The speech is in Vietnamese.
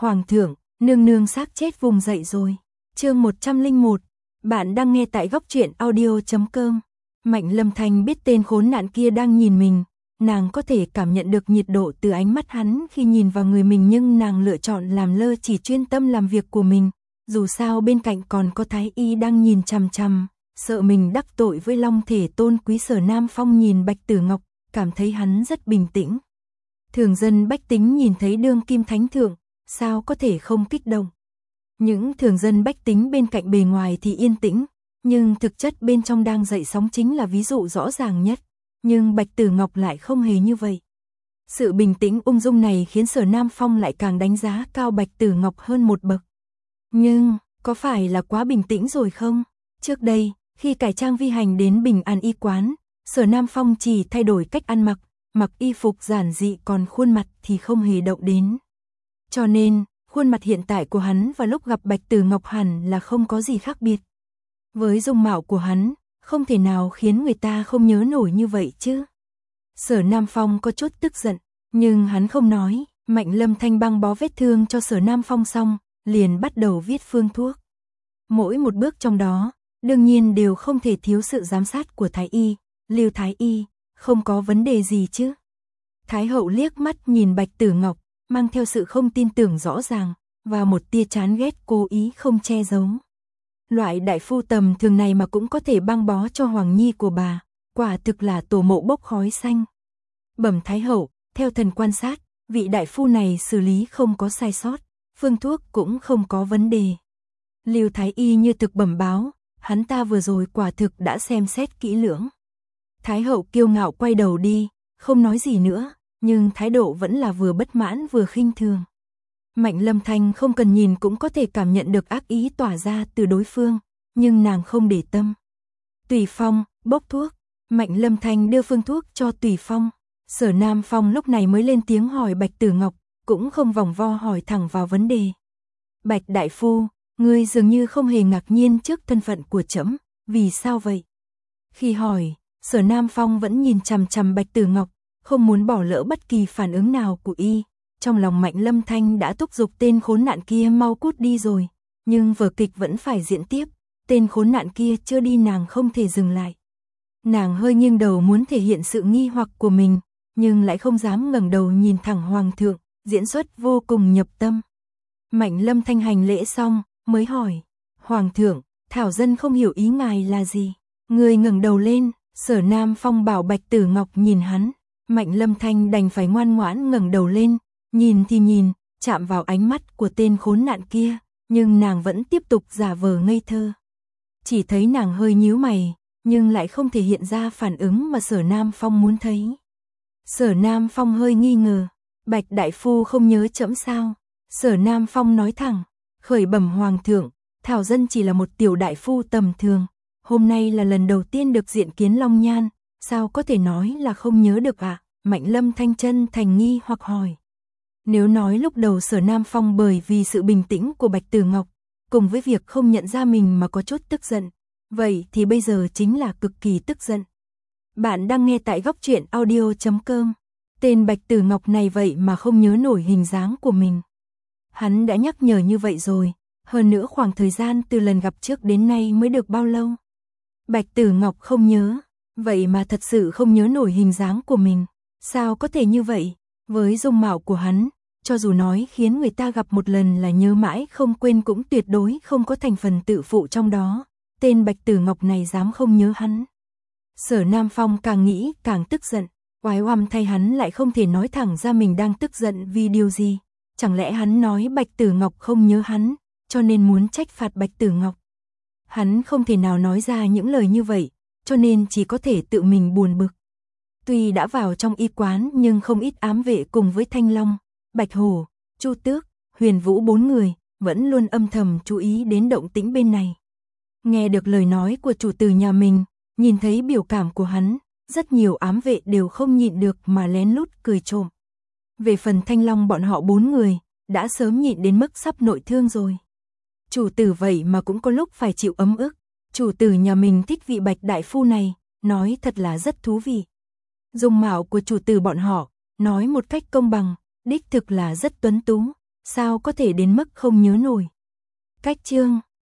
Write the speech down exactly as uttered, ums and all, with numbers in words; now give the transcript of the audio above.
Hoàng thượng, nương nương xác chết vùng dậy rồi. Chương một trăm lẻ một. Bạn đang nghe tại góc truyện audio chấm com. Mạnh Lâm Thanh biết tên khốn nạn kia đang nhìn mình, nàng có thể cảm nhận được nhiệt độ từ ánh mắt hắn khi nhìn vào người mình, nhưng nàng lựa chọn làm lơ, chỉ chuyên tâm làm việc của mình. Dù sao bên cạnh còn có Thái Y đang nhìn chằm chằm, sợ mình đắc tội với long thể tôn quý. Sở Nam Phong nhìn Bạch Tử Ngọc, cảm thấy hắn rất bình tĩnh. Thường dân bách tính nhìn thấy đương kim thánh thượng, sao có thể không kích động. Những thường dân bách tính bên cạnh bề ngoài thì yên tĩnh, nhưng thực chất bên trong đang dậy sóng chính là ví dụ rõ ràng nhất. Nhưng Bạch Tử Ngọc lại không hề như vậy. Sự bình tĩnh ung dung này khiến Sở Nam Phong lại càng đánh giá cao Bạch Tử Ngọc hơn một bậc. Nhưng, có phải là quá bình tĩnh rồi không? Trước đây, khi cải trang vi hành đến Bình An y quán, Sở Nam Phong chỉ thay đổi cách ăn mặc, mặc y phục giản dị, còn khuôn mặt thì không hề động đến. Cho nên, khuôn mặt hiện tại của hắn và lúc gặp Bạch Tử Ngọc hẳn là không có gì khác biệt. Với dung mạo của hắn, không thể nào khiến người ta không nhớ nổi như vậy chứ. Sở Nam Phong có chút tức giận, nhưng hắn không nói. Mạnh Lâm Thanh băng bó vết thương cho Sở Nam Phong xong, liền bắt đầu viết phương thuốc. Mỗi một bước trong đó, đương nhiên đều không thể thiếu sự giám sát của Thái Y. Lưu Thái Y, không có vấn đề gì chứ? Thái hậu liếc mắt nhìn Bạch Tử Ngọc, mang theo sự không tin tưởng rõ ràng, và một tia chán ghét cố ý không che giấu. Loại đại phu tầm thường này mà cũng có thể băng bó cho Hoàng Nhi của bà, quả thực là tổ mộ bốc khói xanh. Bẩm Thái hậu, theo thần quan sát, vị đại phu này xử lý không có sai sót, phương thuốc cũng không có vấn đề. Lưu Thái Y như thực bẩm báo, hắn ta vừa rồi quả thực đã xem xét kỹ lưỡng. Thái hậu kiêu ngạo quay đầu đi, không nói gì nữa, nhưng thái độ vẫn là vừa bất mãn vừa khinh thường. Mạnh Lâm Thanh không cần nhìn cũng có thể cảm nhận được ác ý tỏa ra từ đối phương, nhưng nàng không để tâm. Tùy Phong, bốc thuốc. Mạnh Lâm Thanh đưa phương thuốc cho Tùy Phong. Sở Nam Phong lúc này mới lên tiếng hỏi Bạch Tử Ngọc, cũng không vòng vo hỏi thẳng vào vấn đề. Bạch đại phu, ngươi dường như không hề ngạc nhiên trước thân phận của trẫm, vì sao vậy? Khi hỏi, Sở Nam Phong vẫn nhìn chằm chằm Bạch Tử Ngọc, không muốn bỏ lỡ bất kỳ phản ứng nào của y. Trong lòng Mạnh Lâm Thanh đã thúc giục tên khốn nạn kia mau cút đi rồi, nhưng vở kịch vẫn phải diễn tiếp, tên khốn nạn kia chưa đi nàng không thể dừng lại. Nàng hơi nghiêng đầu muốn thể hiện sự nghi hoặc của mình, nhưng lại không dám ngẩng đầu nhìn thẳng Hoàng thượng, diễn xuất vô cùng nhập tâm. Mạnh Lâm Thanh hành lễ xong, mới hỏi, Hoàng thượng, thảo dân không hiểu ý ngài là gì. Người ngẩng đầu lên, Sở Nam Phong bảo Bạch Tử Ngọc nhìn hắn. Mạnh Lâm Thanh đành phải ngoan ngoãn ngẩng đầu lên, nhìn thì nhìn, chạm vào ánh mắt của tên khốn nạn kia, nhưng nàng vẫn tiếp tục giả vờ ngây thơ. Chỉ thấy nàng hơi nhíu mày, nhưng lại không thể hiện ra phản ứng mà Sở Nam Phong muốn thấy. Sở Nam Phong hơi nghi ngờ, Bạch đại phu không nhớ trẫm sao? Sở Nam Phong nói thẳng, khởi bẩm Hoàng thượng, thảo dân chỉ là một tiểu đại phu tầm thường, hôm nay là lần đầu tiên được diện kiến Long Nhan, sao có thể nói là không nhớ được ạ? À? Mạnh Lâm Thanh chân thành nghi hoặc hỏi. Nếu nói lúc đầu Sở Nam Phong bởi vì sự bình tĩnh của Bạch Tử Ngọc, cùng với việc không nhận ra mình mà có chút tức giận, vậy thì bây giờ chính là cực kỳ tức giận. Bạn đang nghe tại góc truyện audio chấm com. Tên Bạch Tử Ngọc này vậy mà không nhớ nổi hình dáng của mình. Hắn đã nhắc nhở như vậy rồi, hơn nữa khoảng thời gian từ lần gặp trước đến nay mới được bao lâu. Bạch Tử Ngọc không nhớ, vậy mà thật sự không nhớ nổi hình dáng của mình. Sao có thể như vậy? Với dung mạo của hắn, cho dù nói khiến người ta gặp một lần là nhớ mãi không quên cũng tuyệt đối không có thành phần tự phụ trong đó. Tên Bạch Tử Ngọc này dám không nhớ hắn. Sở Nam Phong càng nghĩ càng tức giận, oái oăm thay hắn lại không thể nói thẳng ra mình đang tức giận vì điều gì. Chẳng lẽ hắn nói Bạch Tử Ngọc không nhớ hắn, cho nên muốn trách phạt Bạch Tử Ngọc. Hắn không thể nào nói ra những lời như vậy, cho nên chỉ có thể tự mình buồn bực. Tuy đã vào trong y quán nhưng không ít ám vệ cùng với Thanh Long, Bạch Hổ, Chu Tước, Huyền Vũ bốn người, vẫn luôn âm thầm chú ý đến động tĩnh bên này. Nghe được lời nói của chủ tử nhà mình, nhìn thấy biểu cảm của hắn, rất nhiều ám vệ đều không nhịn được mà lén lút cười trộm. Về phần Thanh Long bọn họ bốn người, đã sớm nhịn đến mức sắp nội thương rồi. Chủ tử vậy mà cũng có lúc phải chịu ấm ức, chủ tử nhà mình thích vị Bạch đại phu này, nói thật là rất thú vị. Dung mạo của chủ tử bọn họ, nói một cách công bằng, đích thực là rất tuấn tú, Sao có thể đến mức không nhớ nổi. Cách chương